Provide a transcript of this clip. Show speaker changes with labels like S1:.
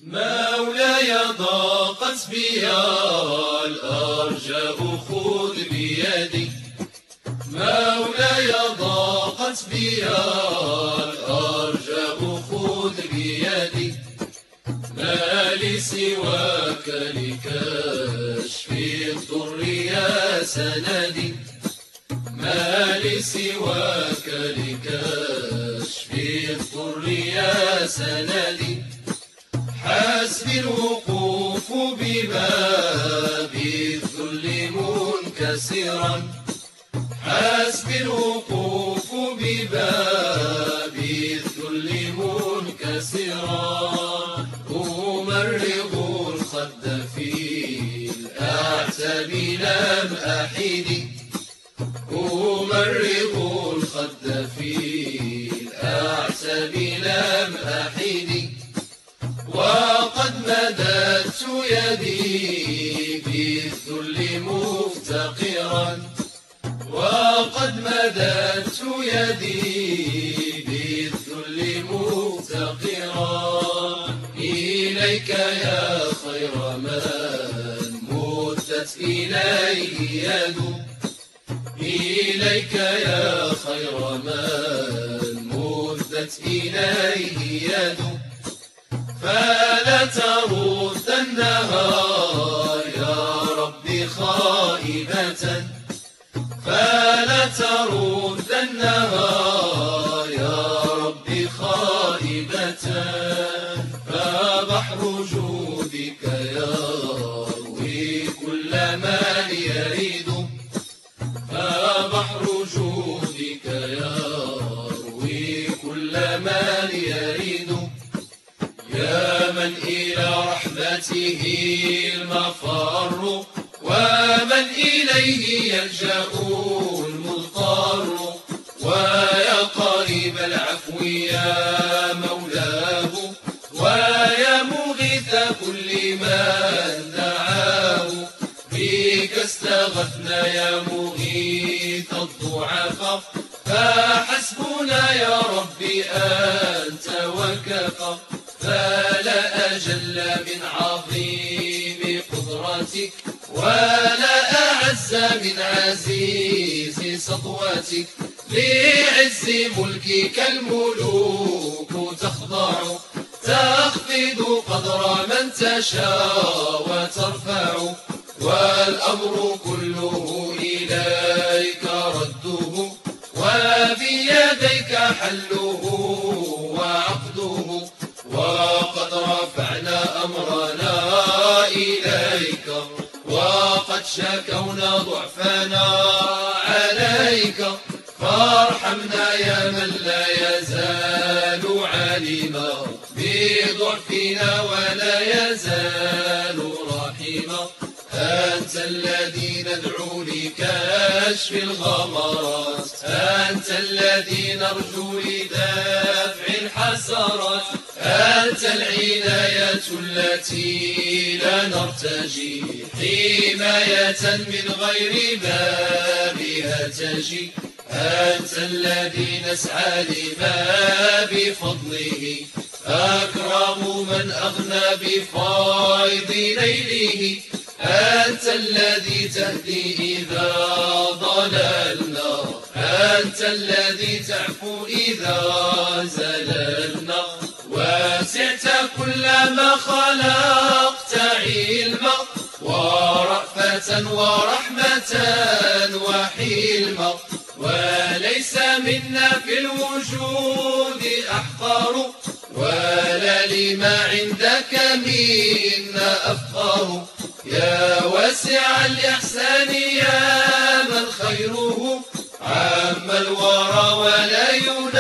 S1: مولاي ضاقت بي الأرجاء خذ بيدي، مولاي ضاقت بي الأرجاء خذ بيدي، ما لي سواك لكشف الضر يا سندي، ما لي سواك لكشف الضر يا سندي، حسبي الوقوف بباب الذل منكسرا، حسبي الوقوف بباب الذل منكسرا، أمرغ الخد في الأعتاب لم أحد، أمرغ الخد في الأعتاب لم أحد، وقد مددت يدي بالذل مفتقرا، وقد مددت يدي بالذل مفتقرا، إليك يا خير من مدت إليه يد، إليك يا خير من مدت إليه يد، فلا تردنها يا ربي خائبة، فلا تردنها يا ربي خائبة، فبحر جودك يروي كل من يريد، فبحر جودك يروي كل من يريد، يا من إلى رحمته المفر، ومن إليه يلجأ المضطر، ويا قريب العفو يا مولاه، ويا مغيث كل من دعاه، بك استغثنا يا مغيث الضعفاء، فحسبنا يا ربي أنت وكفى، فلا أجل من عظيم قدرتك، ولا أعز من عزيز سطوتك، لعز ملكك الملوك تخضع، تخفض قدر من تشاء وترفع، والأمر كله إليك رده، وبيديك حله وعقده، وقد رفعنا أمرنا إليك، وقد شكونا ضعفنا عليك، فارحمنا يا من لا يزال عليما بضعفنا ولا يزال رحيما، أنت الذي ندعو لكشف الغمرات، أنت الذي نرجو لدفع الحسرات، أنت العناية التي لا نرتجي حماية من غير بابها تجي، أنت الذي نسعى لما بفضله أكرم من أغنى بفيض ليله، أنت الذي تهدي إذا ضللنا، أنت الذي تعفو إذا زللنا، وسعت كل ما خلقت علما، ورأفة ورحمة وحلما، وليس منا في الوجود أحقر، ولا لما عندك منا أفقر، يا واسع الإحسان يا من خيره عم الورى ولا يريد